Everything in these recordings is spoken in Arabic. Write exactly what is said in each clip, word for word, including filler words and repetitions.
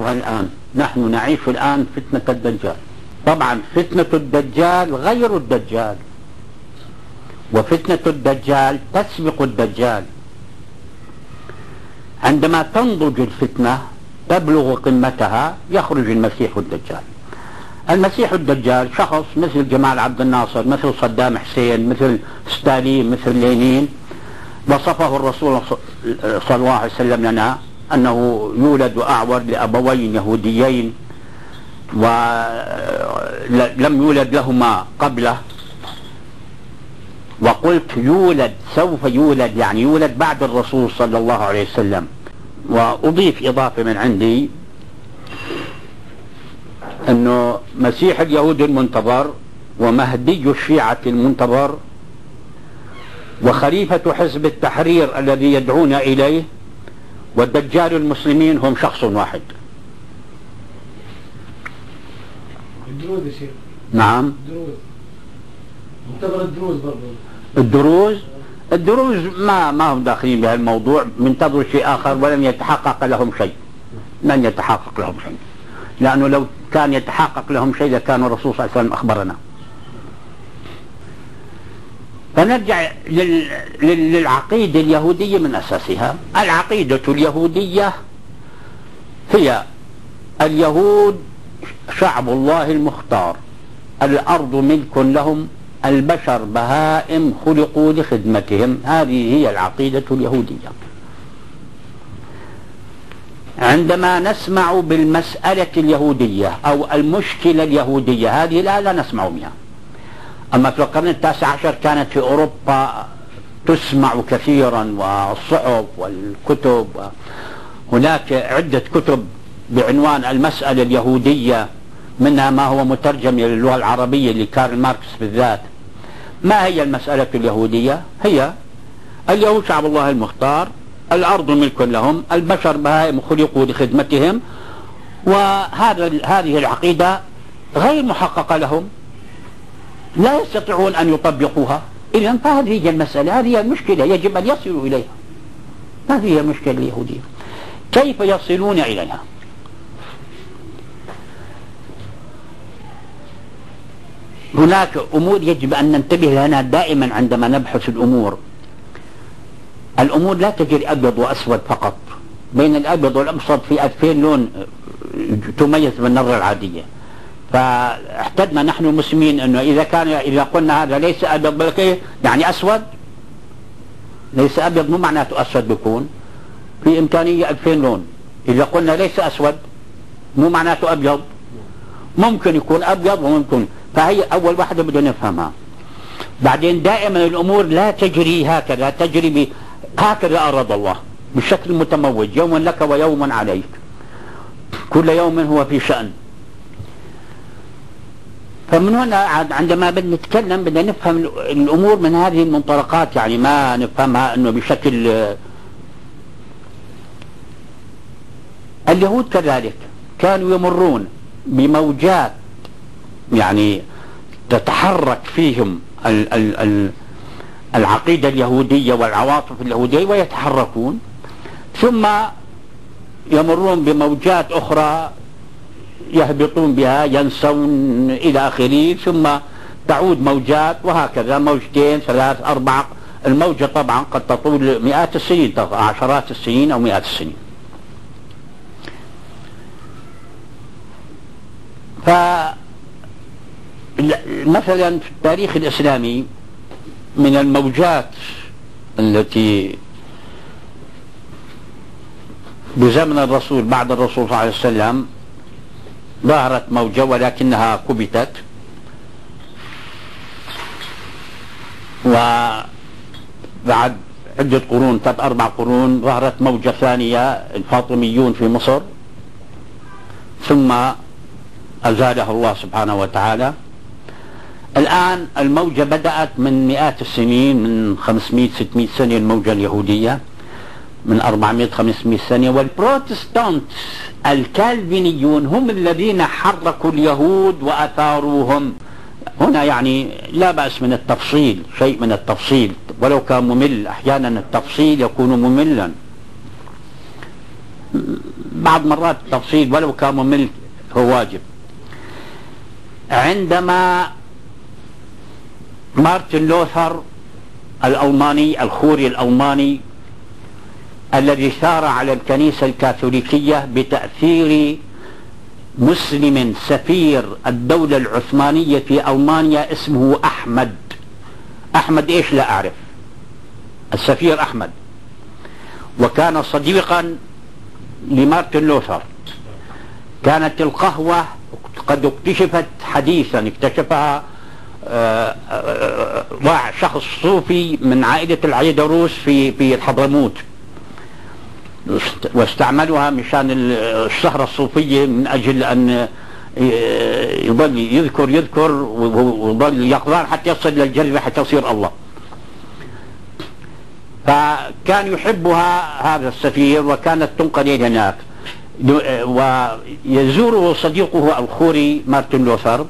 نعيشها الآن. نحن نعيش الآن فتنة الدجال. طبعا فتنة الدجال غير الدجال، وفتنة الدجال تسبق الدجال. عندما تنضج الفتنة تبلغ قمتها يخرج المسيح الدجال. المسيح الدجال شخص مثل جمال عبد الناصر، مثل صدام حسين، مثل ستالين، مثل لينين. وصفه الرسول صلى الله عليه وسلم لنا أنه يولد أعور لأبوين يهوديين ولم يولد لهما قبله. وقلت يولد، سوف يولد، يعني يولد بعد الرسول صلى الله عليه وسلم. وأضيف إضافة من عندي أنه مسيح اليهود المنتظر ومهدي الشيعة المنتظر وخليفة حزب التحرير الذي يدعون إليه والدجال المسلمين هم شخص واحد. الدروز يا شيخ. نعم. الدروز. منتظر الدروز برضه. الدروز الدروز ما ما هم داخلين بهالموضوع، منتظروا شيء آخر ولم يتحقق لهم شيء. لن يتحقق لهم شيء، لأنه لو كان يتحقق لهم شيء لكان الرسول صلى الله عليه وسلم أخبرنا. فنرجع للعقيدة اليهودية من أساسها. العقيدة اليهودية هي اليهود شعب الله المختار، الأرض ملك لهم، البشر بهائم خلقوا لخدمتهم. هذه هي العقيدة اليهودية. عندما نسمع بالمسألة اليهودية أو المشكلة اليهودية هذه لا لا نسمع بها. أما في القرن التاسع عشر كانت في أوروبا تسمع كثيرا، والصحف والكتب، هناك عدة كتب بعنوان المسألة اليهودية، منها ما هو مترجم إلى اللغة العربية لكارل ماركس بالذات. ما هي المسألة اليهودية؟ هي اليهود شعب الله المختار، الأرض ملك لهم، البشر بهائم خلقوا لخدمتهم. وهذا هذه العقيدة غير محققة لهم، لا يستطيعون أن يطبقوها. إذن فهذه هي المسألة، هذه هي المشكلة يجب أن يصلوا إليها. هذه هي المشكلة اليهودية. كيف يصلون إليها؟ هناك أمور يجب أن ننتبه لها دائما عندما نبحث الأمور. الأمور لا تجري أبيض وأسود فقط. بين الأبيض والأبيض في ألفين لون تميز بالنظرة العادية. فاحتدنا نحن المسلمين أنه إذا كان إذا قلنا هذا ليس أبيض بل يعني أسود، ليس أبيض مو معناته أسود بيكون، في إمكانية ألفين لون. إذا قلنا ليس أسود مو معناته أبيض، ممكن يكون أبيض وممكن. فهي أول واحدة بدنا نفهمها. بعدين دائما الأمور لا تجري هكذا، تجري هكذا أراد الله بشكل متموج، يوم لك ويوم عليك، كل يوم هو في شأن. فمن هنا عندما بدنا نتكلم بدنا نفهم الأمور من هذه المنطلقات، يعني ما نفهمها أنه بشكل. اليهود كذلك كانوا يمرون بموجات يعني تتحرك فيهم ال ال ال العقيدة اليهودية والعواطف اليهودية ويتحركون، ثم يمرون بموجات أخرى يهبطون بها، ينسون إلى آخره، ثم تعود موجات، وهكذا موجتين ثلاث أربع. الموجة طبعا قد تطول مئات السنين، عشرات السنين أو مئات السنين. ف مثلا في التاريخ الإسلامي من الموجات التي بزمن الرسول بعد الرسول صلى الله عليه وسلم ظهرت موجة ولكنها كبتت، وبعد عدة قرون ثلاث أربع قرون ظهرت موجة ثانية، الفاطميون في مصر، ثم أزاله الله سبحانه وتعالى. الآن الموجة بدأت من مئات السنين، من خمسمئة ستمئة سنة الموجة اليهودية، من أربعمئة خمسمئة سنة. والبروتستانت الكالفينيون هم الذين حركوا اليهود وأثاروهم. هنا يعني لا بأس من التفصيل، شيء من التفصيل ولو كان ممل، أحيانا التفصيل يكون مملا. بعض مرات التفصيل ولو كان ممل هو واجب. عندما مارتن لوثر الألماني الخوري الألماني الذي ثار على الكنيسة الكاثوليكية بتأثير مسلم سفير الدولة العثمانية في ألمانيا اسمه أحمد أحمد إيش لا أعرف، السفير أحمد، وكان صديقا لمارتن لوثر. كانت القهوة قد اكتشفت حديثا، اكتشفها آآ آآ شخص صوفي من عائلة العيدروس في في الحضرموت، واستعملوها مشان الشهرة الصوفية من أجل أن يظل يذكر يذكر ويظل يقظان حتى يصل للجنة حتى يصير الله. فكان يحبها هذا السفير وكانت تنقل إلى هناك، ويزوره صديقه الخوري مارتن لوثر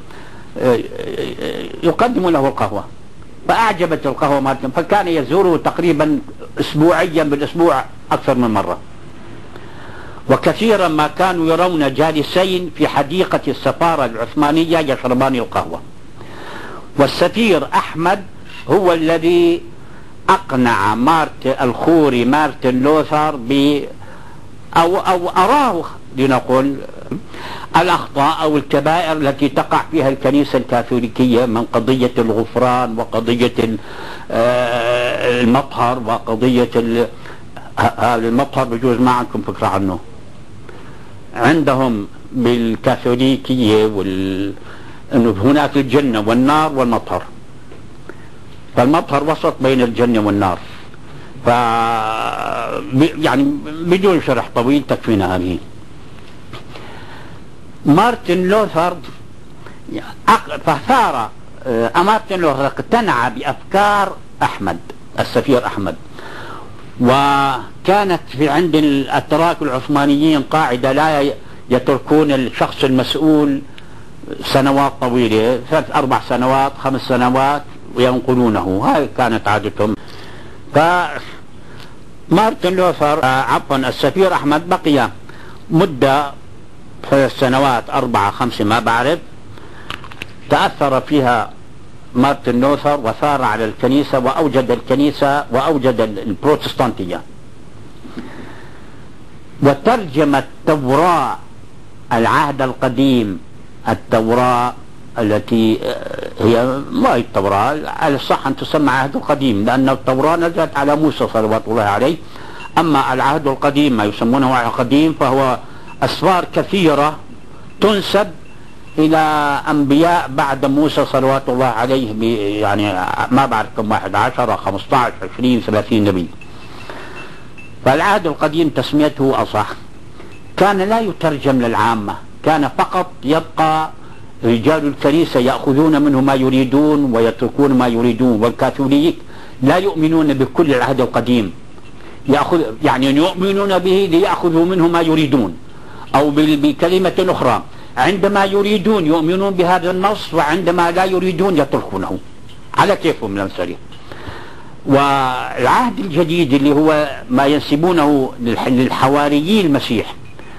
يقدم له القهوة، فأعجبت القهوة مارتن، فكان يزوره تقريبا أسبوعيا بالأسبوع أكثر من مرة. وكثيرا ما كانوا يرون جالسين في حديقة السفارة العثمانية يشربان القهوة. والسفير أحمد هو الذي أقنع مارت الخوري مارتن لوثر ب أو أو أراه لنقول الأخطاء أو الكبائر التي تقع فيها الكنيسة الكاثوليكية من قضية الغفران وقضية المطهر وقضية هذا المطهر. بجوز ما عندكم فكرة عنه. عندهم بالكاثوليكية وال... أنه هناك الجنة والنار والمطهر، فالمطهر وسط بين الجنة والنار. ف يعني بدون شرح طويل تكفينا هذه. مارتن لوثر فثار مارتن لوثر اقتنع بأفكار أحمد السفير أحمد، وكانت في عند الأتراك العثمانيين قاعدة لا يتركون الشخص المسؤول سنوات طويلة، ثلاث أربع سنوات خمس سنوات وينقلونه، هاي كانت عادتهم. فمارتن لوثر عفوا السفير أحمد بقي مدة ثلاث سنوات أربعة خمسة ما بعرف، تأثر فيها مارتن لوثر وثار على الكنيسة وأوجد الكنيسة وأوجد البروتستانتية، وترجم التوراة العهد القديم، التوراة التي هي ما هي التوراة على الصح أن تسمى عهد القديم، لأن التوراة نزلت على موسى صلوات الله عليه. أما العهد القديم ما يسمونه عهد القديم فهو أسفار كثيرة تنسب إلى أنبياء بعد موسى صلوات الله عليه، يعني ما بعرف كم واحد عشرة خمسة عشر عشرين ثلاثين نبي. فالعهد القديم تسميته أصح، كان لا يترجم للعامة، كان فقط يبقى رجال الكنيسة يأخذون منه ما يريدون ويتركون ما يريدون، والكاثوليك لا يؤمنون بكل العهد القديم، يأخذ يعني يؤمنون به ليأخذوا منه ما يريدون، أو بكلمة أخرى عندما يريدون يؤمنون بهذا النص، وعندما لا يريدون يتركونه على كيفهم الأمثلة. والعهد الجديد اللي هو ما ينسبونه للحواريين المسيح،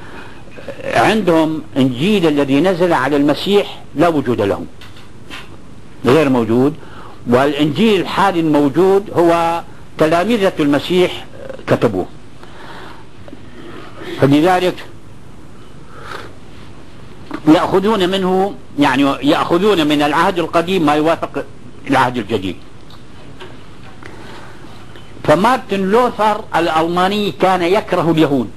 عندهم إنجيل الذي نزل على المسيح لا وجود له، غير موجود، والإنجيل الحالي الموجود هو تلاميذة المسيح كتبوه. فلذلك يأخذون منه، يعني يأخذون من العهد القديم ما يوافق العهد الجديد. فمارتن لوثر الألماني كان يكره اليهود،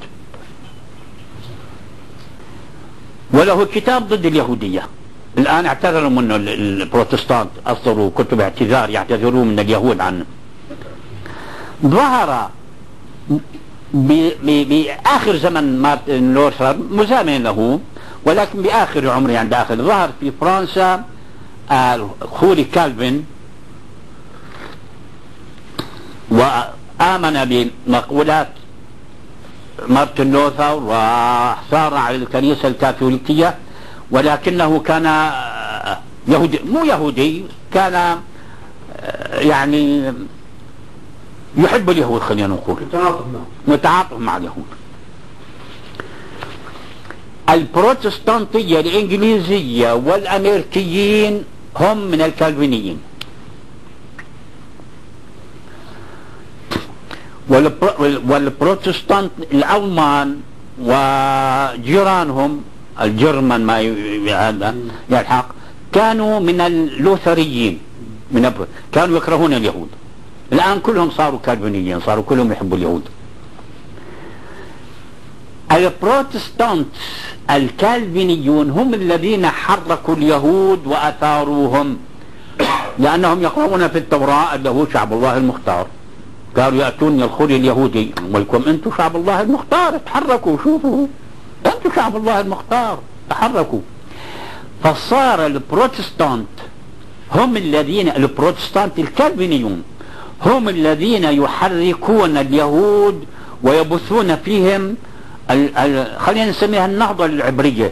وله كتاب ضد اليهودية. الآن اعتذروا منه البروتستانت، أصدروا كتب اعتذار يعتذرون من اليهود عنه. ظهر بآخر زمن مارتن لوثر مزامن له، ولكن بآخر عمره عند آخر، ظهر في فرنسا الخوري كالفين، وآمن بمقولات مارتن لوثر وثار على الكنيسة الكاثوليكية، ولكنه كان يهودي، مو يهودي، كان يعني يحب اليهود، خلينا نقول متعاطف معه، متعاطف مع اليهود. البروتستانتية الإنجليزية والأمريكيين هم من الكالفينيين، والبروتستانت الألمان وجيرانهم الجرمن ما هذا يلحق كانوا من اللوثريين، من أبر... كانوا يكرهون اليهود. الآن كلهم صاروا كالفينيين، صاروا كلهم يحبوا اليهود. البروتستانت الكالفينيون هم الذين حركوا اليهود وأثاروهم، لأنهم يقرؤون في التوراة أنه هو شعب الله المختار. قالوا يأتون الخل اليهودي، ولكم أنتم شعب الله المختار، تحركوا، شوفوا أنتم شعب الله المختار، تحركوا. فصار البروتستانت هم الذين، البروتستانت الكالفينيون هم الذين يحركون اليهود ويبثون فيهم ال ال خلينا نسميها النهضة العبرية.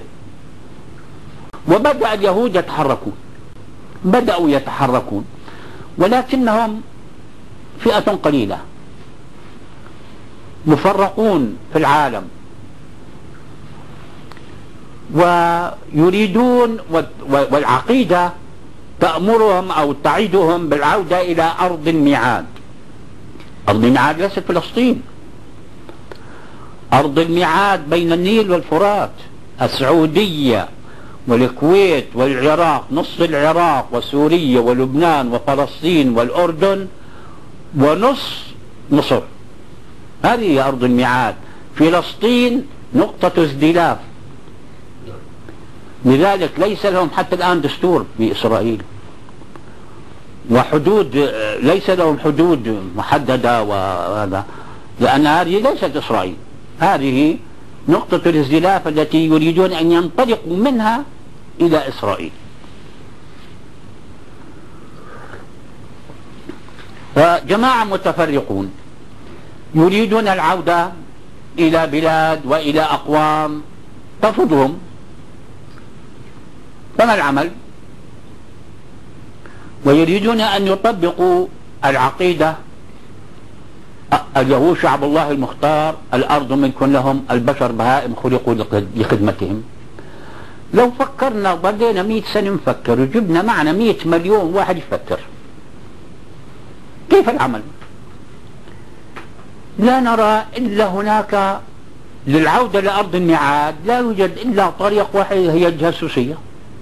وبدأ اليهود يتحركون، بدأوا يتحركون، ولكنهم فئة قليلة مفرقون في العالم، ويريدون، والعقيدة تأمرهم أو تعيدهم بالعودة إلى أرض الميعاد. أرض الميعاد ليست فلسطين، أرض الميعاد بين النيل والفرات، السعودية والكويت والعراق، نص العراق وسوريا ولبنان وفلسطين والأردن ونص مصر، هذه أرض الميعاد. فلسطين نقطة ازدلاف، لذلك ليس لهم حتى الآن دستور في إسرائيل، وحدود ليس لهم حدود محددة، وهذا لأن هذه ليست إسرائيل، هذه نقطة الازدلاف التي يريدون أن ينطلقوا منها إلى إسرائيل. فجماعة متفرقون يريدون العودة إلى بلاد وإلى أقوام ترفضهم، فما العمل؟ ويريدون أن يطبقوا العقيدة، اليهود شعب الله المختار، الأرض ملك لهم، البشر بهائم خلقوا لخدمتهم. لو فكرنا ضلينا مئة سنة نفكر وجبنا معنا مئة مليون واحد يفكر، كيف العمل؟ لا نرى إلا هناك للعودة لأرض الميعاد لا يوجد إلا طريق واحد، هي الجاسوسية،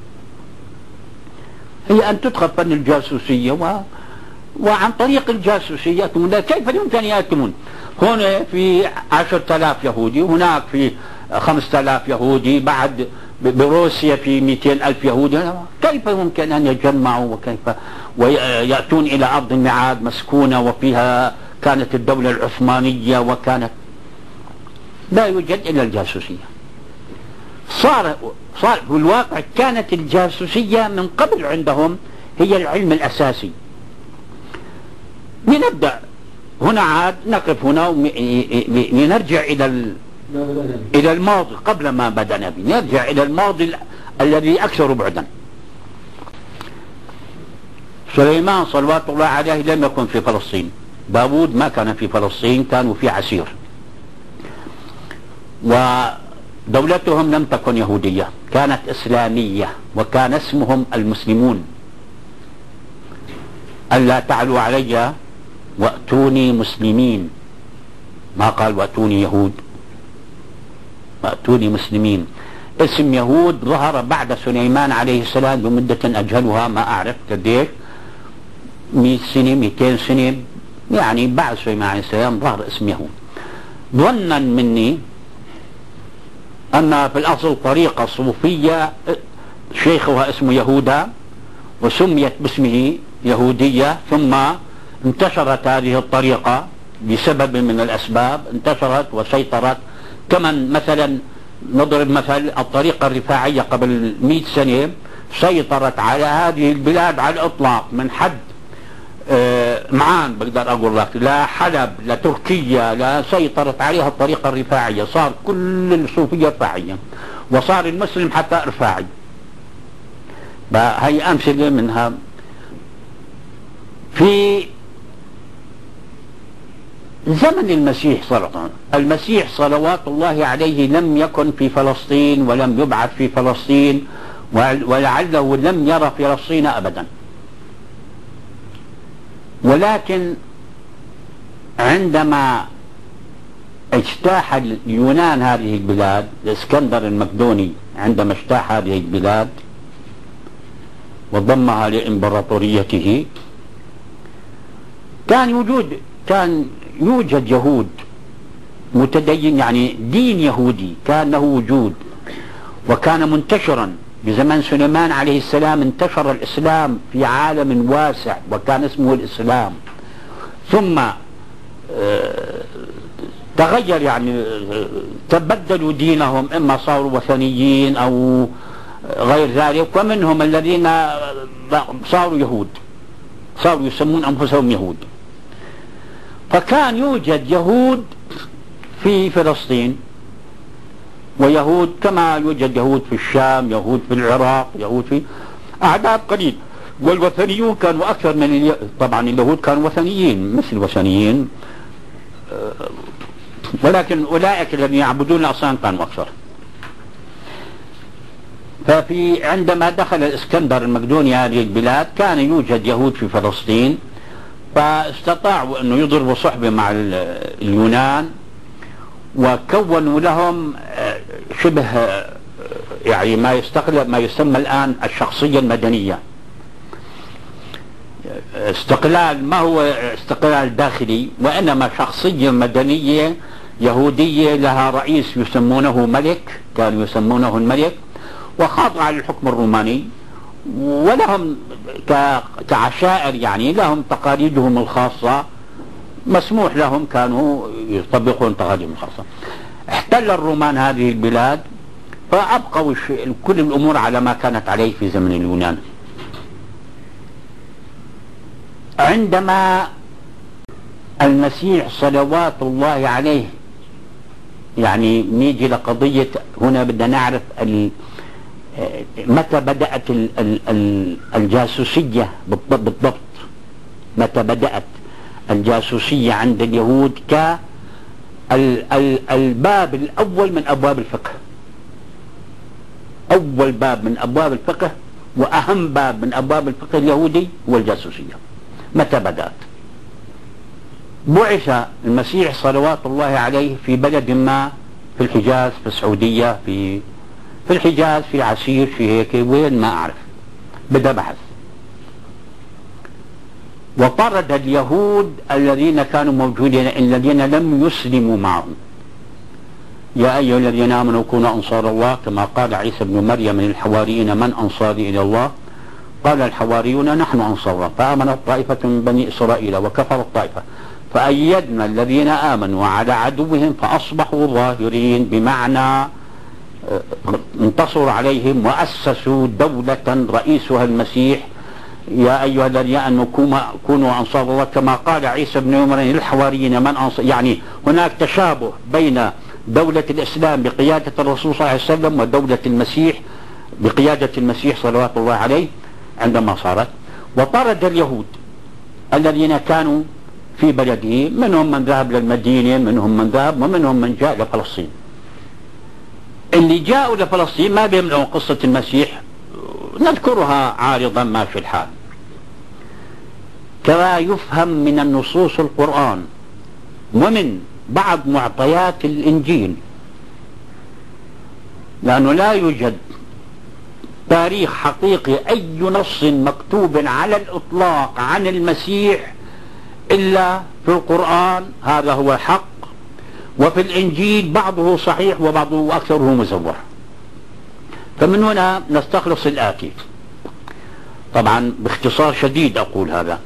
هي أن تدخل فن الجاسوسية و... وعن طريق الجاسوسية يأتون. كيف يمكن يأتون؟ هنا في عشرة آلاف يهودي، هناك في خمسة آلاف يهودي، بعد بروسيا في مئتين ألف يهودي، كيف يمكن أن يجمعوا وكيف ويأتون إلى أرض الميعاد مسكونة وفيها كانت الدولة العثمانية وكانت، لا يوجد إلا الجاسوسية. صار صار في الواقع كانت الجاسوسية من قبل عندهم هي العلم الأساسي. لنبدأ هنا، عاد نقف هنا لنرجع إلى إلى الماضي قبل ما بدأنا به، نرجع إلى الماضي الذي أكثر بعدا. سليمان صلوات الله عليه لم يكن في فلسطين، داود ما كان في فلسطين، كانوا في عسير، ودولتهم لم تكن يهودية، كانت إسلامية، وكان اسمهم المسلمون. ألا تعلوا علي وأتوني مسلمين، ما قال وأتوني يهود، وأتوني مسلمين. اسم يهود ظهر بعد سليمان عليه السلام بمدة أجهلها ما أعرف قديش، مئة سنة مئتين سنة، يعني بعد سليمان عليه السلام ظهر اسم يهود. ظنا مني أن في الأصل طريقة صوفية شيخها اسمه يهودا وسميت باسمه يهودية، ثم انتشرت هذه الطريقة بسبب من الأسباب، انتشرت وسيطرت. كمن مثلا نضرب مثل الطريقة الرفاعية قبل مئة سنة سيطرت على هذه البلاد على الإطلاق، من حد آه معان بقدر أقول لك لا حلب لا تركيا، لا سيطرت عليها الطريقة الرفاعية، صار كل الصوفية رفاعية، وصار المسلم حتى رفاعي. هي أمثلة منها. في زمن المسيح صلى المسيح صلوات الله عليه لم يكن في فلسطين ولم يبعث في فلسطين ولعله لم يرى فلسطين أبدا، ولكن عندما اجتاح اليونان هذه البلاد، الإسكندر المقدوني عندما اجتاح هذه البلاد وضمها لإمبراطوريته، كان يوجد كان يوجد يهود متدين، يعني دين يهودي كان له وجود وكان منتشرا. بزمن سليمان عليه السلام انتشر الإسلام في عالم واسع وكان اسمه الإسلام، ثم تغير، يعني تبدلوا دينهم، إما صاروا وثنيين أو غير ذلك، ومنهم الذين صاروا يهود، صاروا يسمون أنفسهم يهود. فكان يوجد يهود في فلسطين، ويهود كما يوجد يهود في الشام، يهود في العراق، يهود في أعداد قليل. والوثنيون كانوا أكثر من الي... طبعا اليهود كانوا وثنيين مثل الوثنيين، ولكن أولئك الذين يعبدون الأصنام كانوا أكثر. ففي عندما دخل الإسكندر المقدوني هذه البلاد كان يوجد يهود في فلسطين، فاستطاعوا أنه يضربوا صحبة مع اليونان، وكونوا لهم شبه يعني ما يستقل ما يسمى الآن الشخصية المدنية. استقلال ما هو استقلال داخلي، وإنما شخصية مدنية يهودية لها رئيس يسمونه ملك، كانوا يسمونه الملك، وخاضع للحكم الروماني، ولهم كعشائر، يعني لهم تقاليدهم الخاصة، مسموح لهم كانوا يطبقون تقاليدهم الخاصة. احتل الرومان هذه البلاد فأبقوا كل الأمور على ما كانت عليه في زمن اليونان. عندما المسيح صلوات الله عليه، يعني نيجي لقضية هنا بدنا نعرف متى بدأت الجاسوسية بالضبط، متى بدأت الجاسوسية عند اليهود كالباب الأول من أبواب الفقه، أول باب من أبواب الفقه وأهم باب من أبواب الفقه اليهودي هو الجاسوسية. متى بدأت؟ بعث المسيح صلوات الله عليه في بلد ما في الحجاز، في السعودية، في في الحجاز، في عسير، في هيك وين ما أعرف. بدأ بحث وطرد اليهود الذين كانوا موجودين، الذين لم يسلموا معهم. يا أيها الذين آمنوا كونوا أنصار الله، كما قال عيسى بن مريم من الحواريين من أنصاري إلى الله؟ قال الحواريون نحن أنصار الله، فآمنت طائفة من بني إسرائيل وكفرت طائفة فأيدنا الذين آمنوا على عدوهم فأصبحوا ظاهرين، بمعنى انتصروا عليهم وأسسوا دولة رئيسها المسيح. يا أيها الذين آمنوا كونوا أنصار الله، كما قال عيسى بن مريم للحواريين من أنصار. يعني هناك تشابه بين دولة الإسلام بقيادة الرسول صلى الله عليه وسلم ودولة المسيح بقيادة المسيح صلوات الله عليه عندما صارت. وطرد اليهود الذين كانوا في بلده، منهم من ذهب للمدينة، منهم من ذهب، ومنهم من جاء لفلسطين. اللي جاءوا لفلسطين ما بيمنعوا قصة المسيح، نذكرها عارضا ما في الحال. كما يفهم من النصوص القرآن ومن بعض معطيات الإنجيل، لأنه لا يوجد تاريخ حقيقي أي نص مكتوب على الإطلاق عن المسيح إلا في القرآن، هذا هو الحق، وفي الإنجيل بعضه صحيح وبعضه وأكثره مزور. فمن هنا نستخلص الآتي، طبعا باختصار شديد أقول هذا: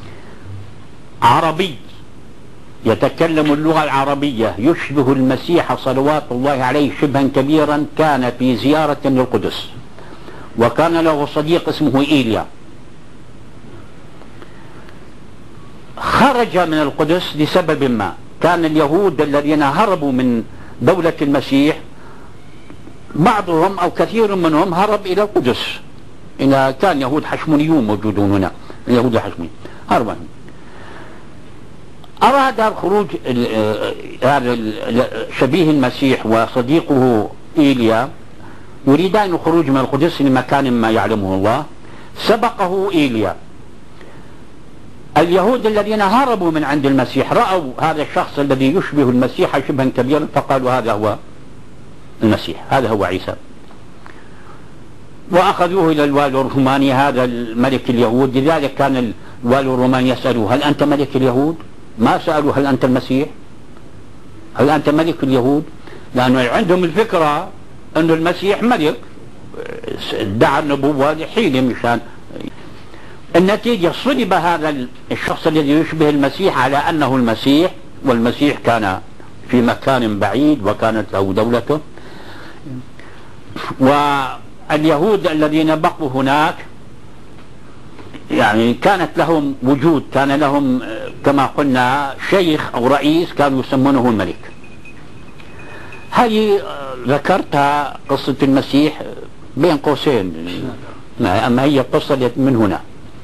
عربي يتكلم اللغة العربية يشبه المسيح صلوات الله عليه شبها كبيرا، كان في زيارة للقدس، وكان له صديق اسمه إيليا، خرج من القدس لسبب ما. كان اليهود الذين هربوا من دولة المسيح بعضهم أو كثير منهم هرب إلى القدس، إلى كان يهود حشمونيون موجودون هنا، اليهود الحشمونيين هربوا. أراد الخروج هذا شبيه المسيح وصديقه إيليا يريدان الخروج من القدس لمكان ما يعلمه الله. سبقه إيليا. اليهود الذين هربوا من عند المسيح رأوا هذا الشخص الذي يشبه المسيح شبها كبيرا فقالوا هذا هو المسيح، هذا هو عيسى، وأخذوه إلى الوالي الروماني هذا الملك اليهود. لذلك كان الوالي الروماني يسألوه هل أنت ملك اليهود؟ ما سألوا هل أنت المسيح؟ هل أنت ملك اليهود؟ لأنه عندهم الفكرة أن المسيح ملك ادعى النبوة لحيله مشان. النتيجة صلب هذا الشخص الذي يشبه المسيح على أنه المسيح، والمسيح كان في مكان بعيد وكانت له دولته. واليهود الذين بقوا هناك يعني كانت لهم وجود، كان لهم كما قلنا شيخ أو رئيس كانوا يسمونه الملك. هذه ذكرتها قصة المسيح بين قوسين، أما هي قصة من هنا.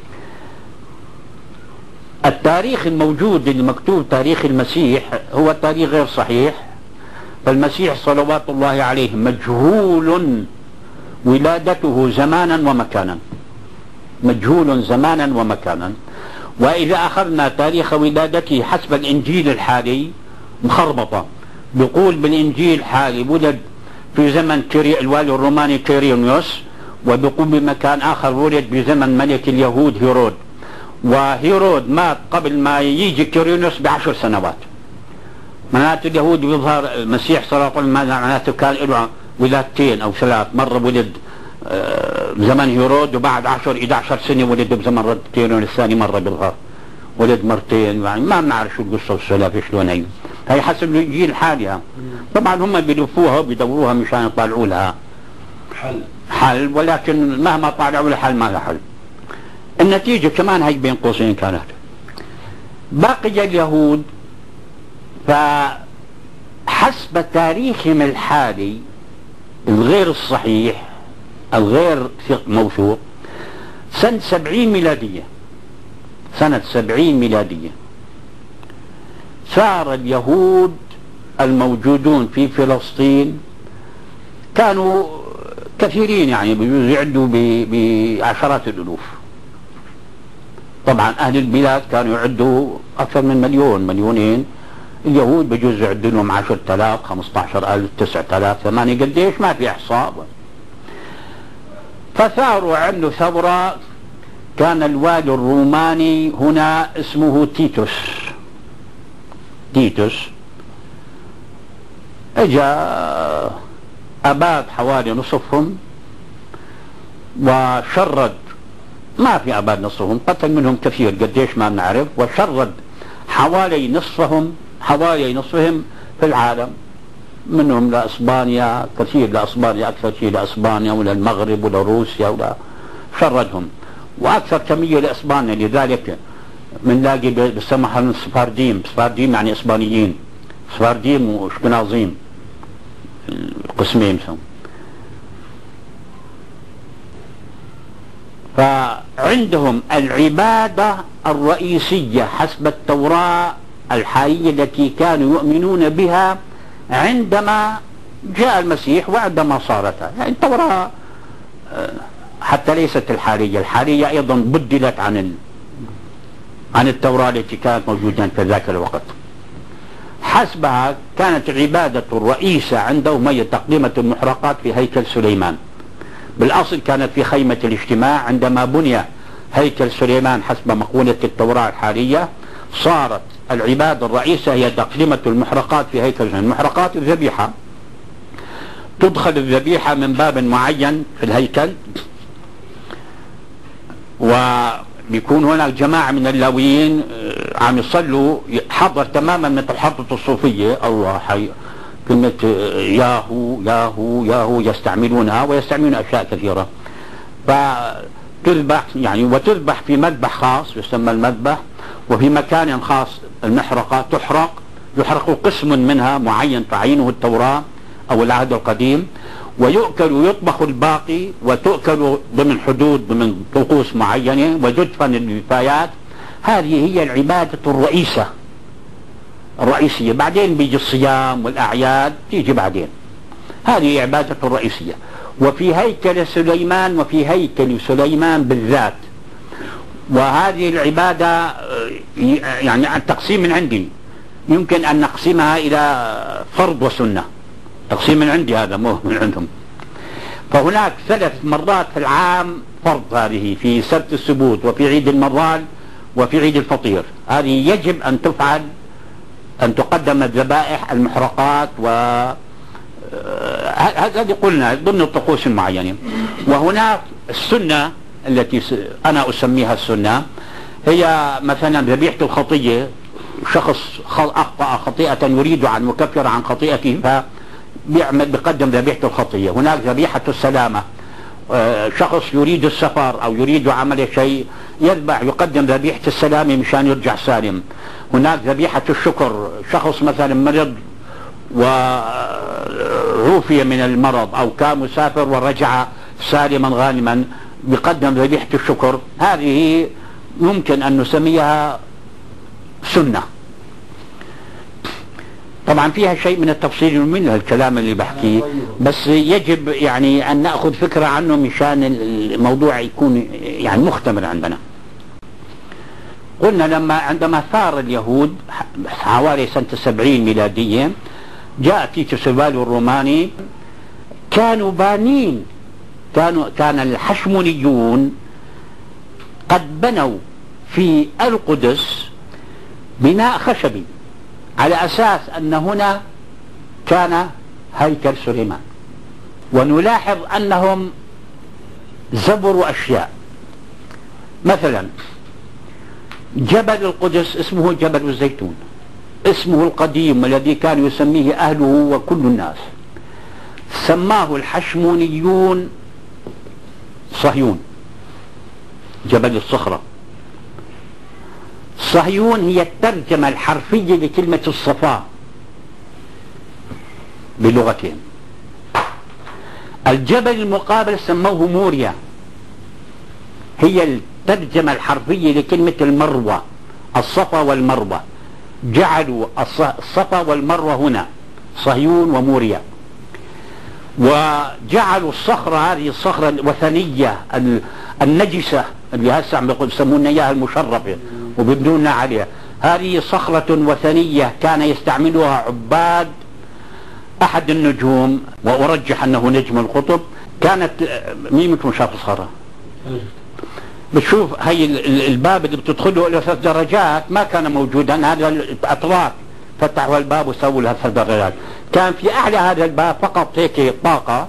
التاريخ الموجود اللي مكتوب تاريخ المسيح هو تاريخ غير صحيح. فالمسيح صلوات الله عليه مجهول ولادته زمانا ومكانا، مجهول زمانا ومكانا. وإذا أخذنا تاريخ ولادته حسب الإنجيل الحالي مخربطة. بيقول بالإنجيل الحالي ولد في زمن الوالي الروماني كيرينيوس، وبيقول بمكان آخر ولد بزمن ملك اليهود هيرود، وهيرود مات قبل ما يجي كيرينيوس بعشر سنوات. معناته اليهود بيظهر المسيح صلى الله عليه وسلم معناته كان له ولادتين أو ثلاث، مرة ولد بزمن هيرود وبعد عشر إحدى عشر سنة ولد بزمن رد كيرينيوس الثاني مرة بيظهر ولد مرتين. يعني ما بنعرف شو القصة والسلافة شلون هي هي حسب الجيل الحالي. طبعا هم بيلفوها وبيدوروها مشان يطلعوا لها حل حل، ولكن مهما طلعوا لها حل ما لها حل. النتيجة كمان هي بين قوسين كانت بقي اليهود فحسب تاريخهم الحالي الغير الصحيح الغير موثوق سنة سبعين ميلادية، سنة سبعين ميلادية صار اليهود الموجودون في فلسطين كانوا كثيرين، يعني يعدوا بعشرات الألوف. طبعا أهل البلاد كانوا يعدوا أكثر من مليون مليونين، اليهود بجوز يعدوا لهم عشرة آلاف خمسة عشر ألف تسعة آلاف ثمانية قديش ما في إحصاء. فثاروا عملوا ثورة. كان الوالي الروماني هنا اسمه تيتوس. تيتوس اجا أباد حوالي نصفهم وشرد، ما في أباد نصفهم، قتل منهم كثير قديش ما بنعرف، وشرد حوالي نصفهم حوالي نصفهم في العالم، منهم لإسبانيا كثير، لإسبانيا أكثر شيء لإسبانيا ولا المغرب ولا روسيا ولا شردهم، وأكثر كمية لإسبانيا. لذلك بنلاقي بسمحها من سفارديم، سفارديم يعني إسبانيين، سفارديم واشبناظيم القسمين سم. فعندهم العبادة الرئيسية حسب التوراة الحالية التي كانوا يؤمنون بها عندما جاء المسيح وعندما صارت، يعني التوراة حتى ليست الحالية، الحالية أيضا بدلت عن عن التوراة التي كانت موجودة في ذاك الوقت. حسبها كانت العبادة الرئيسة عندهم هي تقدمة المحرقات في هيكل سليمان. بالأصل كانت في خيمة الاجتماع. عندما بني هيكل سليمان حسب مقولة التوراة الحالية صارت العبادة الرئيسة هي تقدمة المحرقات في هيكل سليمان. المحرقات الذبيحة، تدخل الذبيحة من باب معين في الهيكل، وبيكون هناك جماعة من اللاويين عم يصلوا حضر تماما مثل حضرة الصوفية، الله حي كلمة ياهو ياهو ياهو يستعملونها ويستعملون أشياء كثيرة. فتذبح يعني وتذبح في مذبح خاص يسمى المذبح، وفي مكان خاص المحرقة تحرق، يحرق قسم منها معين تعينه التوراة أو العهد القديم، ويؤكل ويطبخ الباقي، وتؤكل ضمن حدود ضمن طقوس معينة، وتدفن النفايات. هذه هي العبادة الرئيسة الرئيسية، بعدين بيجي الصيام والأعياد تيجي بعدين. هذه عبادته الرئيسية. وفي هيكل سليمان وفي هيكل سليمان بالذات، وهذه العبادة يعني التقسيم من عندي، يمكن أن نقسمها إلى فرض وسنة، تقسيم من عندي هذا مو من عندهم. فهناك ثلاث مرات في العام فرض، هذه في سبت السبوت وفي عيد المرال وفي عيد الفطير، هذه يجب أن تفعل، أن تقدم الذبائح المحرقات، و هذه قلنا ضمن الطقوس المعينة. وهناك السنة التي أنا أسميها السنة، هي مثلا ذبيحة الخطية، شخص أخطأ خطيئة يريد أن يكفر عن خطيئته فبيعمل بقدم ذبيحة الخطية. هناك ذبيحة السلامة، شخص يريد السفر أو يريد عمل شيء يذبح يقدم ذبيحة السلامة مشان يرجع سالم. هناك ذبيحة الشكر، شخص مثلا مرض وعوفي من المرض أو كان مسافر ورجع سالما غانما بقدم ذبيحة الشكر، هذه ممكن أن نسميها سنة. طبعا فيها شيء من التفصيل من الكلام اللي بحكيه، بس يجب يعني أن نأخذ فكرة عنه مشان الموضوع يكون يعني مختمر عندنا. قلنا لما عندما ثار اليهود حوالي سنة سبعين ميلادية، جاء تيتوس الوالي الروماني، كانوا بانين، كانوا كان الحشمونيون قد بنوا في القدس بناء خشبي على أساس أن هنا كان هيكل سليمان. ونلاحظ أنهم زبروا أشياء، مثلا جبل القدس اسمه جبل الزيتون، اسمه القديم الذي كان يسميه أهله وكل الناس، سماه الحشمونيون صهيون، جبل الصخرة. صهيون هي الترجمة الحرفية لكلمة الصفاء بلغتهم. الجبل المقابل سموه موريا، هي الترجمة الحرفية لكلمة المروة، الصفا والمروة، جعلوا الصفا والمروة هنا صهيون وموريا. وجعلوا الصخرة هذه الصخرة الوثنية النجسة اللي هسه عم يسمونها اياها المشرفة وبيبنونا عليها، هذه صخرة وثنية كان يستعملها عباد أحد النجوم، وأرجح أنه نجم القطب. كانت مين منكم شاف الصخرة؟ بتشوف هي الباب اللي بتدخله له ثلاث درجات ما كان موجودا، هذا الأطراف فتحوا الباب وسووا لها ثلاث درجات. كان في أعلى هذا الباب فقط هيك طاقة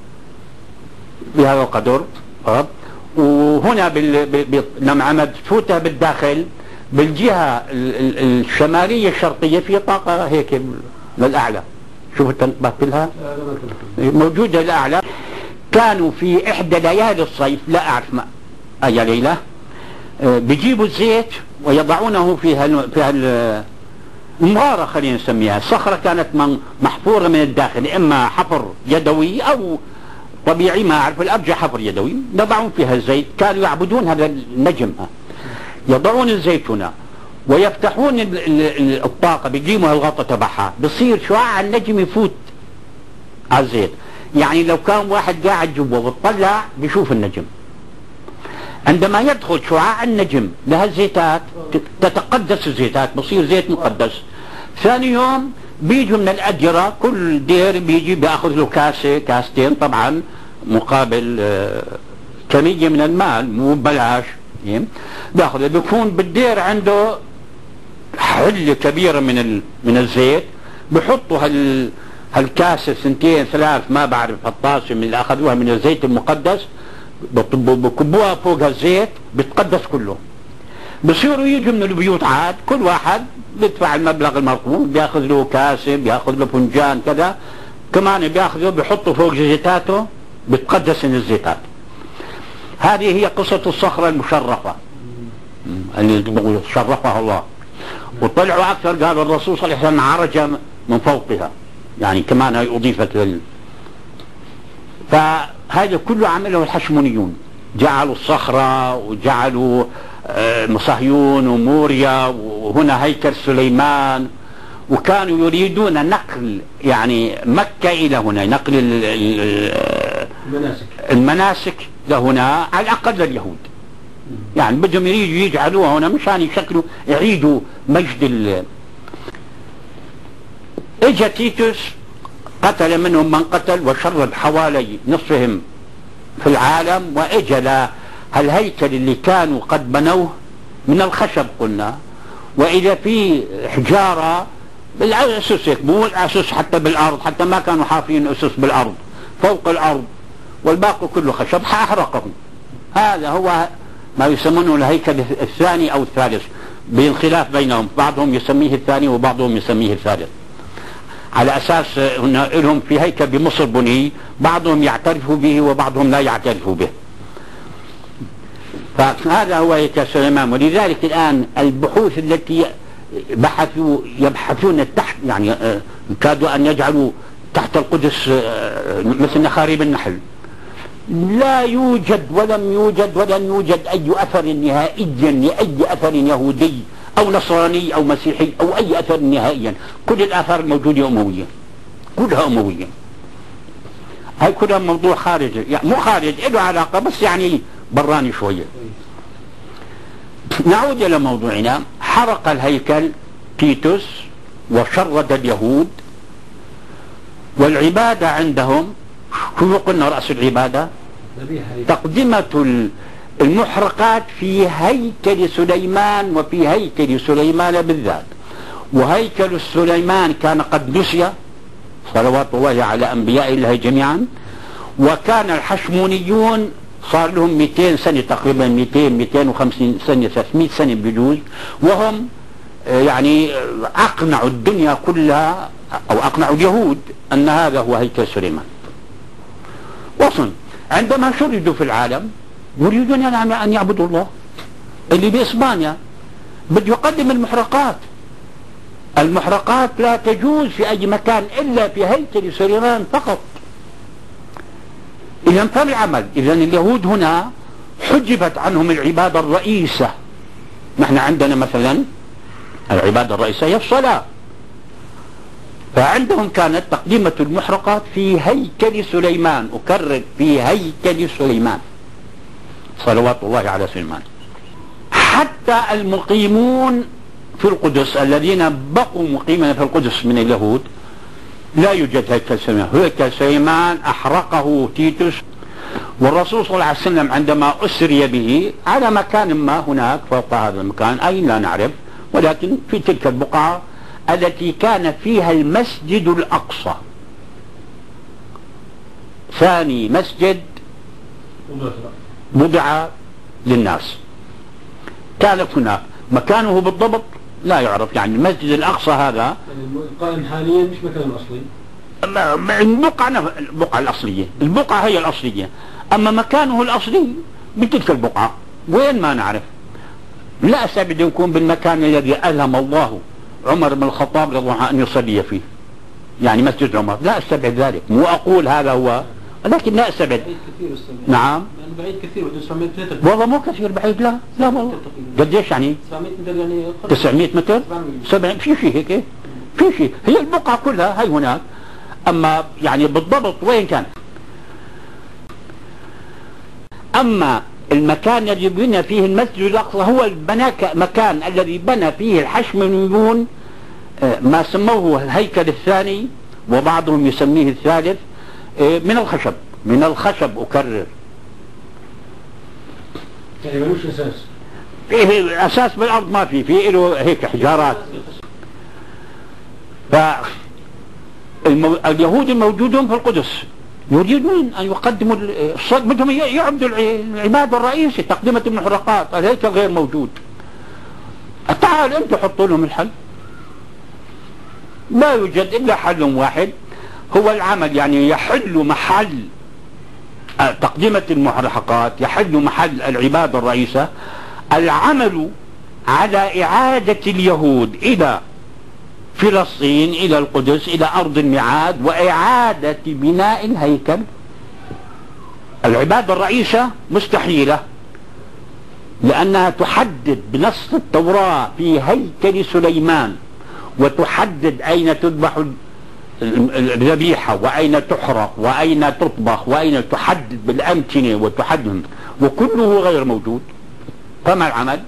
بهذا القدر، وهنا لما عمد تفوتها بالداخل بالجهة الشمالية الشرقية في طاقة هيك للأعلى. شوفوا التنبه لها موجودة للأعلى. كانوا في إحدى ليالي الصيف، لا أعرف ما أي ليلة، بيجيبوا الزيت ويضعونه في هال في هال المغارة خلينا نسميها. الصخرة كانت محفورة من الداخل، إما حفر يدوي أو طبيعي ما أعرف، الأرجح حفر يدوي، يضعون فيها الزيت. كانوا يعبدون هذا النجم، يضعون الزيت هنا ويفتحون الطاقة، بيجيبوا الغطاء تبعها، بصير شعاع النجم يفوت على الزيت. يعني لو كان واحد قاعد جوا وبتطلع بيشوف النجم. عندما يدخل شعاع النجم لهالزيتات تتقدس الزيتات، بصير زيت مقدس. ثاني يوم بيجوا من الأجرة، كل دير بيجي بياخذ له كاسة كاستين طبعا مقابل آه كمية من المال، مو ببلاش بياخذ. بيكون بالدير عنده حلة كبيرة من من الزيت، بحطوا هال هالكاسة سنتين ثلاث ما بعرف هالطاسة من اللي أخذوها من الزيت المقدس، بكبوها فوق الزيت بتقدس كله. بصيروا يجوا من البيوت عاد كل واحد بيدفع المبلغ المطلوب، بياخذ له كاسة، بياخذ له فنجان كذا، كمان بياخذه بيحطه فوق زيتاته، بتقدس من الزيتات. هذه هي قصة الصخرة المشرفة اللي شرفها الله. وطلعوا أكثر، قالوا الرسول صلى الله عليه وسلم عرج من فوقها، يعني كمان هي أضيفت لل فهذا كله عمله الحشمونيون، جعلوا الصخرة وجعلوا صهيون وموريا، وهنا هيكل سليمان، وكانوا يريدون نقل يعني مكة إلى هنا، نقل المناسك المناسك لهنا على الأقل اليهود، يعني بدهم يريدوا يجعلوها هنا مشان يشكلوا يعيدوا مجد ال اجا تيتوس قتل منهم من قتل وشرد حوالي نصفهم في العالم، واجا لهالهيكل اللي كانوا قد بنوه من الخشب قلنا، واذا في حجاره بالاسس هيك، مو الاسس حتى بالارض، حتى ما كانوا حافين اسس بالارض، فوق الارض، والباقي كله خشب احرقه. هذا هو ما يسمونه الهيكل الثاني او الثالث، بالخلاف بينهم، بعضهم يسميه الثاني وبعضهم يسميه الثالث، على اساس ان لهم في هيكل بمصر بني، بعضهم يعترفوا به وبعضهم لا يعترفوا به. فهذا هو هيكل سليمان. ولذلك الان البحوث التي بحثوا يبحثون تحت، يعني كادوا ان يجعلوا تحت القدس مثل نخاريب النحل، لا يوجد ولم يوجد ولن يوجد اي اثر نهائيا لاي اثر يهودي او نصراني او مسيحي او اي اثر نهائيا. كل الاثار الموجوده امويه، كلها امويه. هاي كلها موضوع خارج، يعني مو خارج، له علاقه بس يعني براني شويه. نعود الى موضوعنا. حرق الهيكل تيتوس وشرد اليهود، والعباده عندهم شو قلنا رأس العبادة؟ تقدمة المحرقات في هيكل سليمان، وفي هيكل سليمان بالذات. وهيكل سليمان كان قد نسي صلوات الله على أنبياء الله جميعا، وكان الحشمونيون صار لهم مئتين سنة تقريبا، مئتين مئتين وخمسين سنة، ثلاثمئة سنة بجوز، وهم يعني أقنعوا الدنيا كلها أو أقنعوا اليهود أن هذا هو هيكل سليمان. وصل عندما شردوا في العالم يريدون أن يعبدوا الله. اللي بإسبانيا بده يقدم المحرقات، المحرقات لا تجوز في أي مكان إلا في هيكل سليمان فقط. إذا فالعمل، إذا اليهود هنا حجبت عنهم العبادة الرئيسة. نحن عندنا مثلا العبادة الرئيسة هي الصلاة، فعندهم كانت تقديمة المحرقات في هيكل سليمان، أكرر في هيكل سليمان صلوات الله على سليمان. حتى المقيمون في القدس الذين بقوا مقيمين في القدس من اليهود لا يوجد هيكل سليمان. هيكل سليمان أحرقه تيتوس، والرسول صلى الله عليه وسلم عندما أسري به على مكان ما هناك فوق هذا المكان، أين لا نعرف، ولكن في تلك البقعة التي كان فيها المسجد الأقصى، ثاني مسجد وضع للناس، كانت هناك. مكانه بالضبط لا يعرف، يعني المسجد الأقصى هذا القائم حاليا مش مكانه الأصلي، البقعة البقعة الأصلية، البقعة هي الأصلية، أما مكانه الأصلي بتلك البقعة وين ما نعرف. لا أستبعد يكون بالمكان الذي ألهم الله عمر بن الخطاب رضي الله عنه أن يصلي فيه، يعني مسجد عمر، لا أستبعد ذلك، مو أقول هذا هو، ولكن لا أستبعد. نعم بعيد كثير، تسعمئة متر والله مو كثير بعيد، لا لا والله. قديش يعني؟ تسعمئة متر، يعني تسعمئة متر، سبعين، في شيء هيك، في شيء، هي البقعة كلها هي هناك، أما يعني بالضبط وين كان. أما المكان الذي بنى فيه المسجد الأقصى هو المكان الذي بنى فيه الحشمونيون ما سموه الهيكل الثاني، وبعضهم يسميه الثالث، من الخشب، من الخشب أكرر. يعني ملوش أساس، فيه أساس بالأرض ما فيه، فيه له هيك حجارات. فاليهود الموجودون في القدس يريدون أن يقدموا الصلاة، بدهم يعبدوا العبادة الرئيسي، تقدمة المحرقات، الهيكل غير موجود. تعال أنتم حطوا لهم الحل. لا يوجد إلا حل واحد، هو العمل، يعني يحل محل تقدمة المحرقات، يحل محل العبادة الرئيسة، العمل على إعادة اليهود إلى فلسطين، إلى القدس، إلى أرض الميعاد، وإعادة بناء الهيكل. العبادة الرئيسة مستحيلة، لأنها تحدد بنص التوراة في هيكل سليمان، وتحدد أين تذبح الذبيحة وأين تحرق وأين تطبخ وأين تحدد بالأمكنة وتحدد، وكله غير موجود. فما العمل؟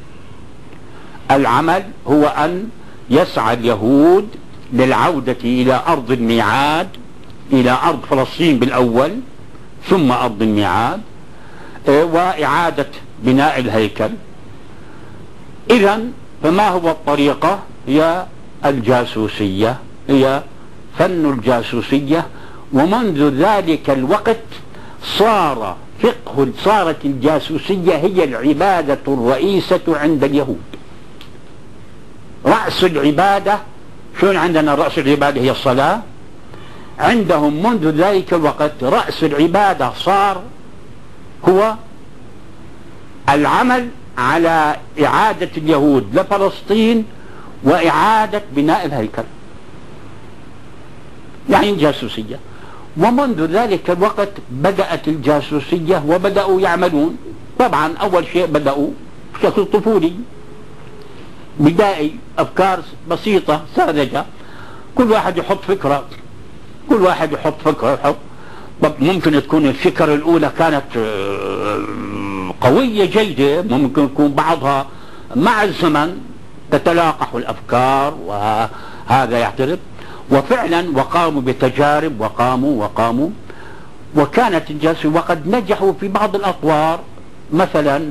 العمل هو أن يسعى اليهود للعودة إلى أرض الميعاد، إلى أرض فلسطين بالأول ثم أرض الميعاد، وإعادة بناء الهيكل. إذن فما هو الطريقة؟ هي الجاسوسية، هي فن الجاسوسية. ومنذ ذلك الوقت صار فقه صارت الجاسوسية هي العبادة الرئيسة عند اليهود، رأس العبادة. شلون عندنا رأس العبادة هي الصلاة، عندهم منذ ذلك الوقت رأس العبادة صار هو العمل على إعادة اليهود لفلسطين وإعادة بناء الهيكل، يعني الجاسوسية. ومنذ ذلك الوقت بدأت الجاسوسية وبدأوا يعملون. طبعا أول شيء بدأوا بشكل طفولي بدائي، أفكار بسيطة ساذجة، كل واحد يحط فكرة، كل واحد يحط فكرة يحط. طب ممكن تكون الفكرة الأولى كانت قوية جيدة، ممكن يكون بعضها مع الزمن تتلاقح الأفكار وهذا يعترض. وفعلا وقاموا بتجارب وقاموا وقاموا وكانت الجاسوسية وقد نجحوا في بعض الأطوار. مثلا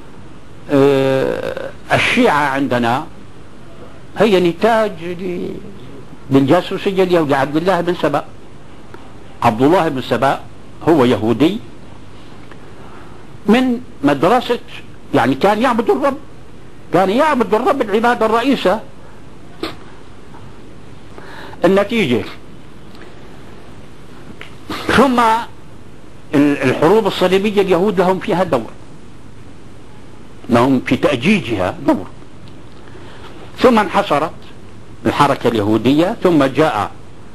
الشيعة عندنا هي نتاج للجاسوسية اليهودية. عبد الله بن سبأ، عبد الله بن سبأ هو يهودي من مدرسة، يعني كان يعبد الرب، كان يعبد الرب العبادة الرئيسة. النتيجة ثم الحروب الصليبية اليهود لهم فيها دور، لهم في تأجيجها دور. ثم انحصرت الحركة اليهودية، ثم جاء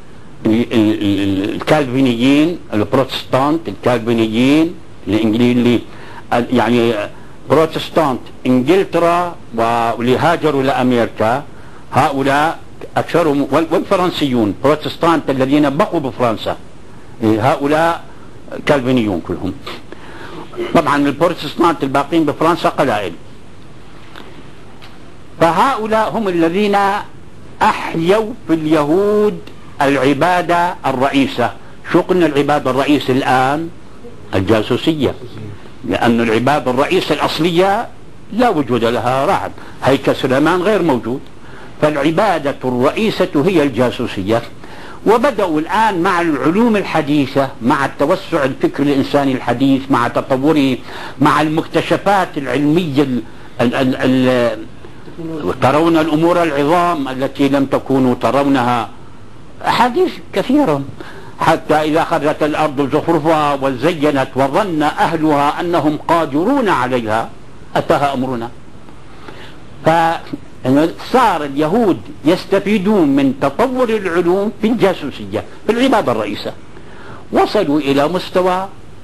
الكالفينيين البروتستانت، الكالفينيين الانجليزي، يعني بروتستانت انجلترا واللي هاجروا لامريكا، هؤلاء اكثرهم، والفرنسيون بروتستانت الذين بقوا بفرنسا، هؤلاء كالفينيون كلهم. طبعا البروتستانت الباقين بفرنسا قلائل. فهؤلاء هم الذين احيوا في اليهود العبادة الرئيسة. شو قلنا العبادة الرئيسة الآن؟ الجاسوسية، لأن العبادة الرئيسة الأصلية لا وجود لها، راحت، هيكل سليمان غير موجود. فالعبادة الرئيسة هي الجاسوسية. وبدأوا الآن مع العلوم الحديثة، مع التوسع الفكري الإنساني الحديث، مع تطوره، مع المكتشفات العلمية ال ال ال ال ترون الأمور العظام التي لم تكونوا ترونها، أحاديث كثيرة، حتى إذا أخذت الأرض زخرفها وزينت وظن أهلها أنهم قادرون عليها أتاها أمرنا. فصار اليهود يستفيدون من تطور العلوم في الجاسوسية في العبادة الرئيسة. وصلوا إلى مستوى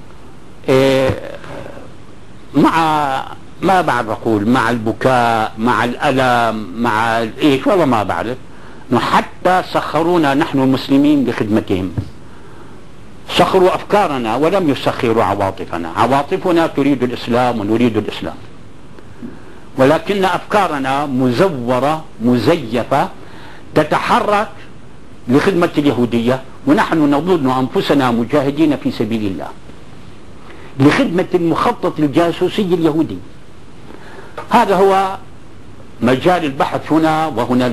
مع ما بعرف أقول، مع البكاء، مع الألم، مع إيش والله ما بعرف، حتى سخرونا نحن المسلمين لخدمتهم. سخروا أفكارنا ولم يسخروا عواطفنا. عواطفنا تريد الإسلام ونريد الإسلام، ولكن أفكارنا مزورة مزيفة تتحرك لخدمة اليهودية، ونحن نظن أنفسنا مجاهدين في سبيل الله لخدمة المخطط الجاسوسي اليهودي. هذا هو مجال البحث هنا وهنا.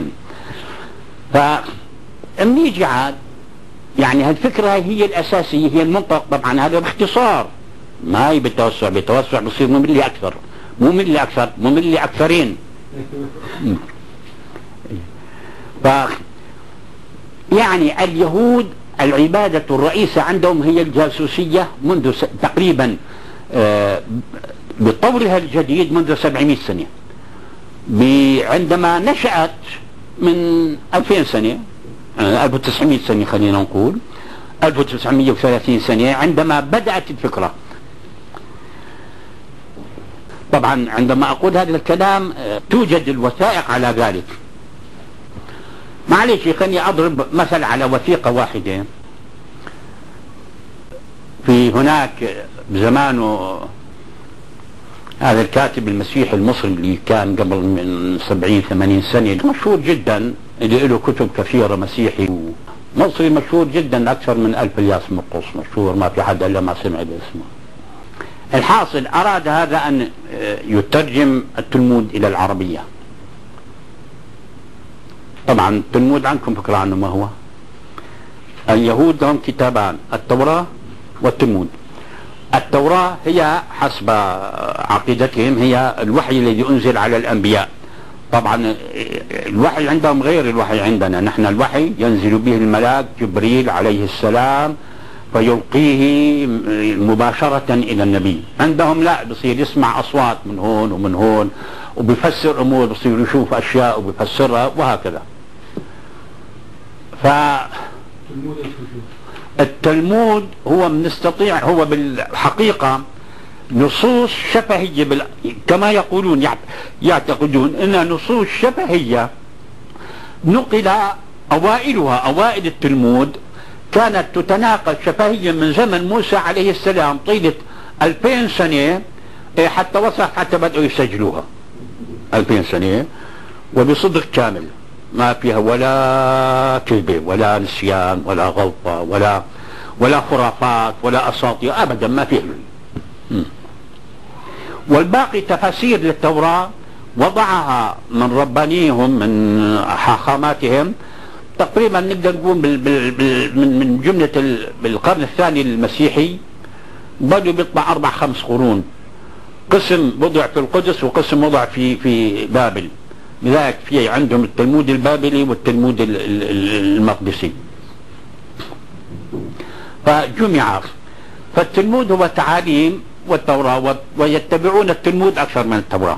فنيجي عاد يعني هالفكرة هي الأساسية، هي المنطق. طبعا هذا باختصار، ما هي بالتوسع، بالتوسع بصير ممل أكثر، ممل أكثر، ممل أكثرين. ف يعني اليهود العبادة الرئيسة عندهم هي الجاسوسية منذ س... تقريبا آه بطورها الجديد منذ سبعمائة سنة، ب... عندما نشأت من ألفين سنة، ألف وتسعمائة سنة خلينا نقول، ألف وتسعمائة وثلاثين سنة عندما بدأت الفكرة. طبعا عندما أقول هذا الكلام توجد الوثائق على ذلك. معلش خليني أضرب مثل على وثيقة واحدة. في هناك بزمانه هذا الكاتب المسيحي المصري اللي كان قبل من سبعين ثمانين سنة مشهور جدا، اللي له كتب كثيرة، مسيحي مصري مشهور جدا، أكثر من ألف الياس مقص مشهور، ما في حد إلا ما سمع باسمه. الحاصل أراد هذا أن يترجم التلمود إلى العربية. طبعا التلمود عندكم فكرة عنه ما هو؟ اليهود لهم كتابان، التوراة والتلمود. التوراة هي حسب عقيدتهم هي الوحي الذي أنزل على الأنبياء. طبعا الوحي عندهم غير الوحي عندنا، نحن الوحي ينزل به الملاك جبريل عليه السلام فيلقيه مباشرة إلى النبي. عندهم لا، بصير يسمع أصوات من هون ومن هون وبيفسر أمور، بصير يشوف أشياء وبيفسرها وهكذا. ف التلمود هو بنستطيع، هو بالحقيقة نصوص شفهية بال... كما يقولون يعتقدون انها نصوص شفهية نقل اوائلها، اوائل التلمود كانت تتناقل شفهيا من زمن موسى عليه السلام طيلة ألفين سنة حتى وصل، حتى بدأوا يسجلوها ألفين سنة وبصدق كامل، ما فيها ولا كذبة ولا نسيان ولا غلطة ولا ولا خرافات ولا أساطير أبدا، ما فيه. والباقي تفاسير للتوراة وضعها من ربانيهم من حاخاماتهم، تقريبا نقدر نقول بال بال بال من, من جملة بالقرن الثاني المسيحي بدوا بيطلع أربع خمس قرون، قسم وضع في القدس وقسم وضع في في بابل. لذلك في عندهم التلمود البابلي والتلمود المقدسي فجمع. فالتلمود هو تعاليم والتوراة، ويتبعون التلمود أكثر من التوراة.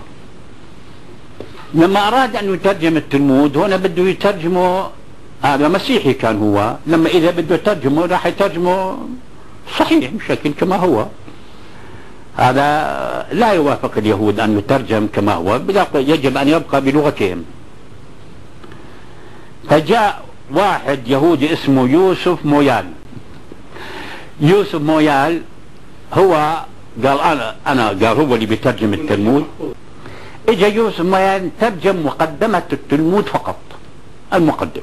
لما أراد أن يترجم التلمود هنا بده يترجمه، هذا مسيحي كان هو، لما إذا بده يترجمه راح يترجمه صحيح بشكل كما هو. هذا لا يوافق اليهود أن يترجم كما هو، يجب أن يبقى بلغتهم. فجاء واحد يهودي اسمه يوسف مويال. يوسف مويال هو قال أنا أنا قال هو اللي بيترجم التلمود. اجى يوسف مويال ترجم مقدمة التلمود فقط، المقدم.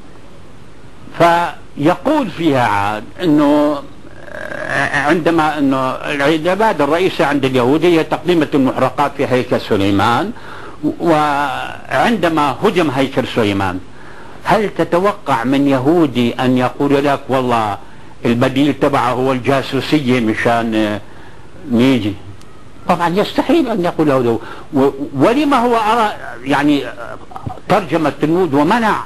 فيقول فيها عاد انه عندما انه العبادة الرئيسة عند اليهود هي تقديم المحرقات في هيكل سليمان، وعندما هجم هيكل سليمان هل تتوقع من يهودي ان يقول لك والله البديل تبعه هو الجاسوسية مشان نيجي؟ طبعا يستحيل ان يقول هذا. ولما هو أرى يعني ترجم التلمود ومنع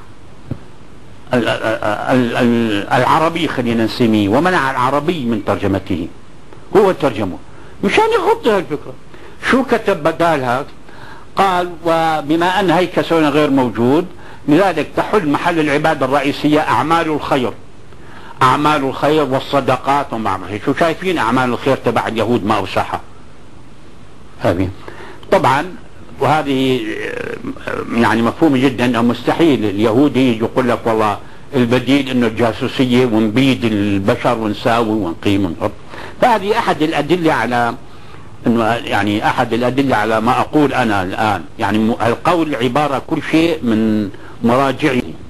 العربي، خلينا نسميه، ومنع العربي من ترجمته، هو ترجمه مشان يغطي هالفكرة. شو كتب بدالها؟ قال وبما ان هيكل سليمان غير موجود لذلك تحل محل العبادة الرئيسية أعمال الخير، أعمال الخير والصدقات وما شو شايفين أعمال الخير تبع اليهود ما أوسعها هذه. طبعا وهذه يعني مفهوم جدا انه مستحيل اليهودي يقول لك والله البديل انه الجاسوسيه ونبيد البشر ونساوي ونقيم ونحط. فهذه احد الادله على انه يعني احد الادله على ما اقول انا الان، يعني القول عباره كل شيء من مراجعي.